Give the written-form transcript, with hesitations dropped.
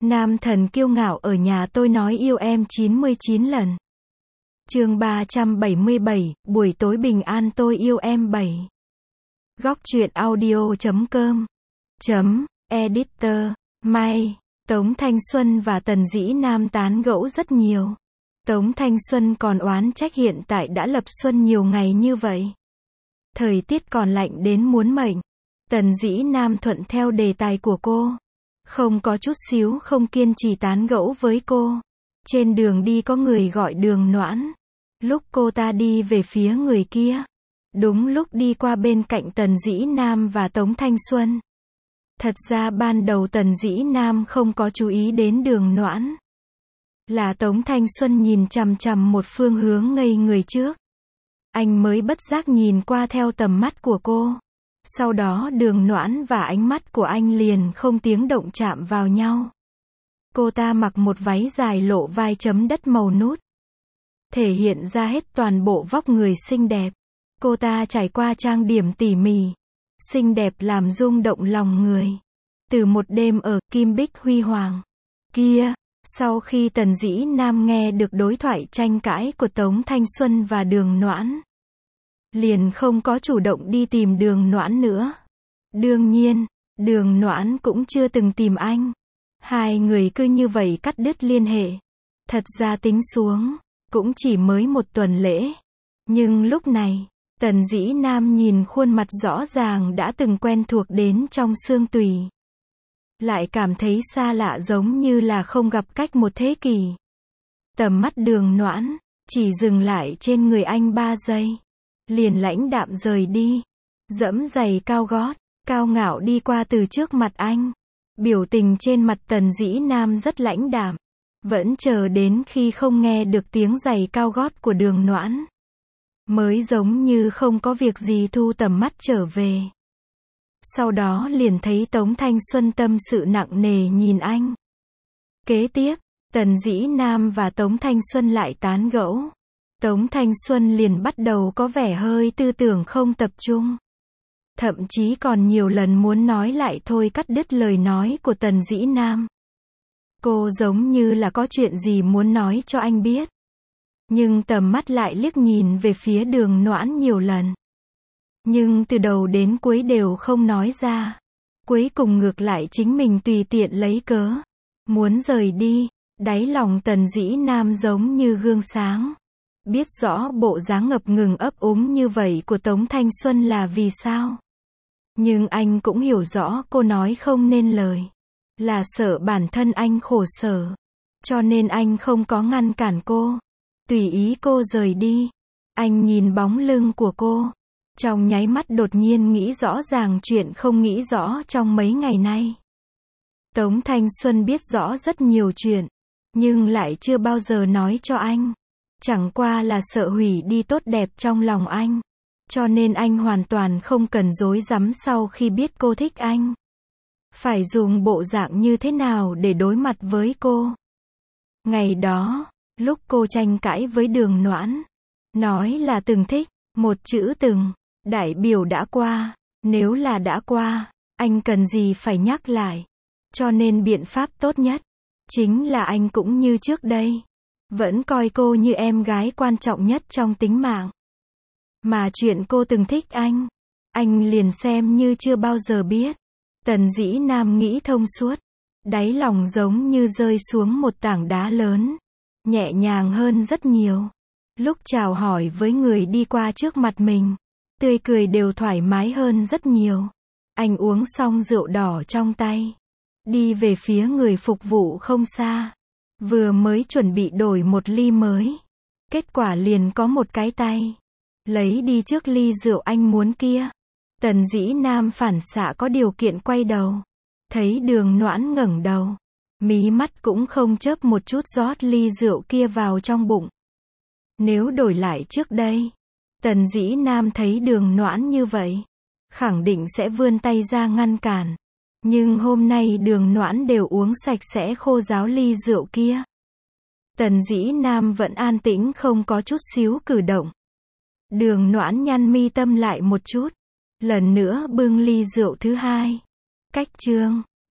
Nam thần kiêu ngạo ở nhà tôi nói yêu em 99 lần. Chương 377, buổi tối bình an tôi yêu em 7. Góc truyện audio.com Editor, May, Tống Thanh Xuân và Tần Dĩ Nam tán gẫu rất nhiều. Tống Thanh Xuân còn oán trách hiện tại đã lập xuân nhiều ngày như vậy. Thời tiết còn lạnh đến muốn mệnh. Tần Dĩ Nam thuận theo đề tài của cô. Không có chút xíu không kiên trì tán gẫu với cô. Trên đường đi có người gọi Đường Noãn. Lúc cô ta đi về phía người kia. Đúng lúc đi qua bên cạnh Tần Dĩ Nam và Tống Thanh Xuân. Thật ra ban đầu Tần Dĩ Nam không có chú ý đến Đường Noãn. Là Tống Thanh Xuân nhìn chằm chằm một phương hướng ngây người trước. Anh mới bất giác nhìn qua theo tầm mắt của cô. Sau đó Đường Noãn và ánh mắt của anh liền không tiếng động chạm vào nhau. Cô ta mặc một váy dài lộ vai chấm đất màu nút. Thể hiện ra hết toàn bộ vóc người xinh đẹp. Cô ta trải qua trang điểm tỉ mỉ. Xinh đẹp làm rung động lòng người. Từ một đêm ở Kim Bích Huy Hoàng kia, sau khi Tần Dĩ Nam nghe được đối thoại tranh cãi của Tống Thanh Xuân và Đường Noãn, liền không có chủ động đi tìm Đường Noãn nữa. Đương nhiên, Đường Noãn cũng chưa từng tìm anh. Hai người cứ như vậy cắt đứt liên hệ. Thật ra tính xuống, cũng chỉ mới một tuần lễ. Nhưng lúc này, Tần Dĩ Nam nhìn khuôn mặt rõ ràng đã từng quen thuộc đến trong xương tủy. Lại cảm thấy xa lạ giống như là không gặp cách một thế kỷ. Tầm mắt Đường Noãn chỉ dừng lại trên người anh 3 giây. Liền lãnh đạm rời đi. Dẫm giày cao gót, cao ngạo đi qua từ trước mặt anh. Biểu tình trên mặt Tần Dĩ Nam rất lãnh đạm. Vẫn chờ đến khi không nghe được tiếng giày cao gót của Đường Noãn. Mới giống như không có việc gì thu tầm mắt trở về. Sau đó liền thấy Tống Thanh Xuân tâm sự nặng nề nhìn anh. Kế tiếp, Tần Dĩ Nam và Tống Thanh Xuân lại tán gẫu. Tống Thanh Xuân liền bắt đầu có vẻ hơi tư tưởng không tập trung. Thậm chí còn nhiều lần muốn nói lại thôi cắt đứt lời nói của Tần Dĩ Nam. Cô giống như là có chuyện gì muốn nói cho anh biết. Nhưng tầm mắt lại liếc nhìn về phía Đường Noãn nhiều lần. Nhưng từ đầu đến cuối đều không nói ra. Cuối cùng ngược lại chính mình tùy tiện lấy cớ. Muốn rời đi. Đáy lòng Tần Dĩ Nam giống như gương sáng. Biết rõ bộ dáng ngập ngừng ấp úng như vậy của Tống Thanh Xuân là vì sao. Nhưng anh cũng hiểu rõ cô nói không nên lời. Là sợ bản thân anh khổ sở. Cho nên anh không có ngăn cản cô. Tùy ý cô rời đi. Anh nhìn bóng lưng của cô. Trong nháy mắt đột nhiên nghĩ rõ ràng chuyện không nghĩ rõ trong mấy ngày nay. Tống Thanh Xuân biết rõ rất nhiều chuyện. Nhưng lại chưa bao giờ nói cho anh. Chẳng qua là sợ hủy đi tốt đẹp trong lòng anh. Cho nên anh hoàn toàn không cần dối rắm sau khi biết cô thích anh. Phải dùng bộ dạng như thế nào để đối mặt với cô. Ngày đó, lúc cô tranh cãi với Đường Noãn, nói là từng thích, một chữ từng, đại biểu đã qua. Nếu là đã qua, anh cần gì phải nhắc lại. Cho nên biện pháp tốt nhất, chính là anh cũng như trước đây. Vẫn coi cô như em gái quan trọng nhất trong tính mạng. Mà chuyện cô từng thích anh liền xem như chưa bao giờ biết. Tần Dĩ Nam nghĩ thông suốt. Đáy lòng giống như rơi xuống một tảng đá lớn. Nhẹ nhàng hơn rất nhiều. Lúc chào hỏi với người đi qua trước mặt mình, tươi cười đều thoải mái hơn rất nhiều. Anh uống xong rượu đỏ trong tay. Đi về phía người phục vụ không xa. Vừa mới chuẩn bị đổi một ly mới. Kết quả liền có một cái tay lấy đi trước ly rượu anh muốn kia. Tần Dĩ Nam phản xạ có điều kiện quay đầu. Thấy Đường Noãn ngẩng đầu. Mí mắt cũng không chớp một chút rót ly rượu kia vào trong bụng. Nếu đổi lại trước đây, Tần Dĩ Nam thấy Đường Noãn như vậy, khẳng định sẽ vươn tay ra ngăn cản. Nhưng hôm nay Đường Noãn đều uống sạch sẽ khô ráo ly rượu kia. Tần Dĩ Nam vẫn an tĩnh không có chút xíu cử động. Đường Noãn nhăn mi tâm lại một chút. Lần nữa bưng ly rượu thứ hai. Cách chương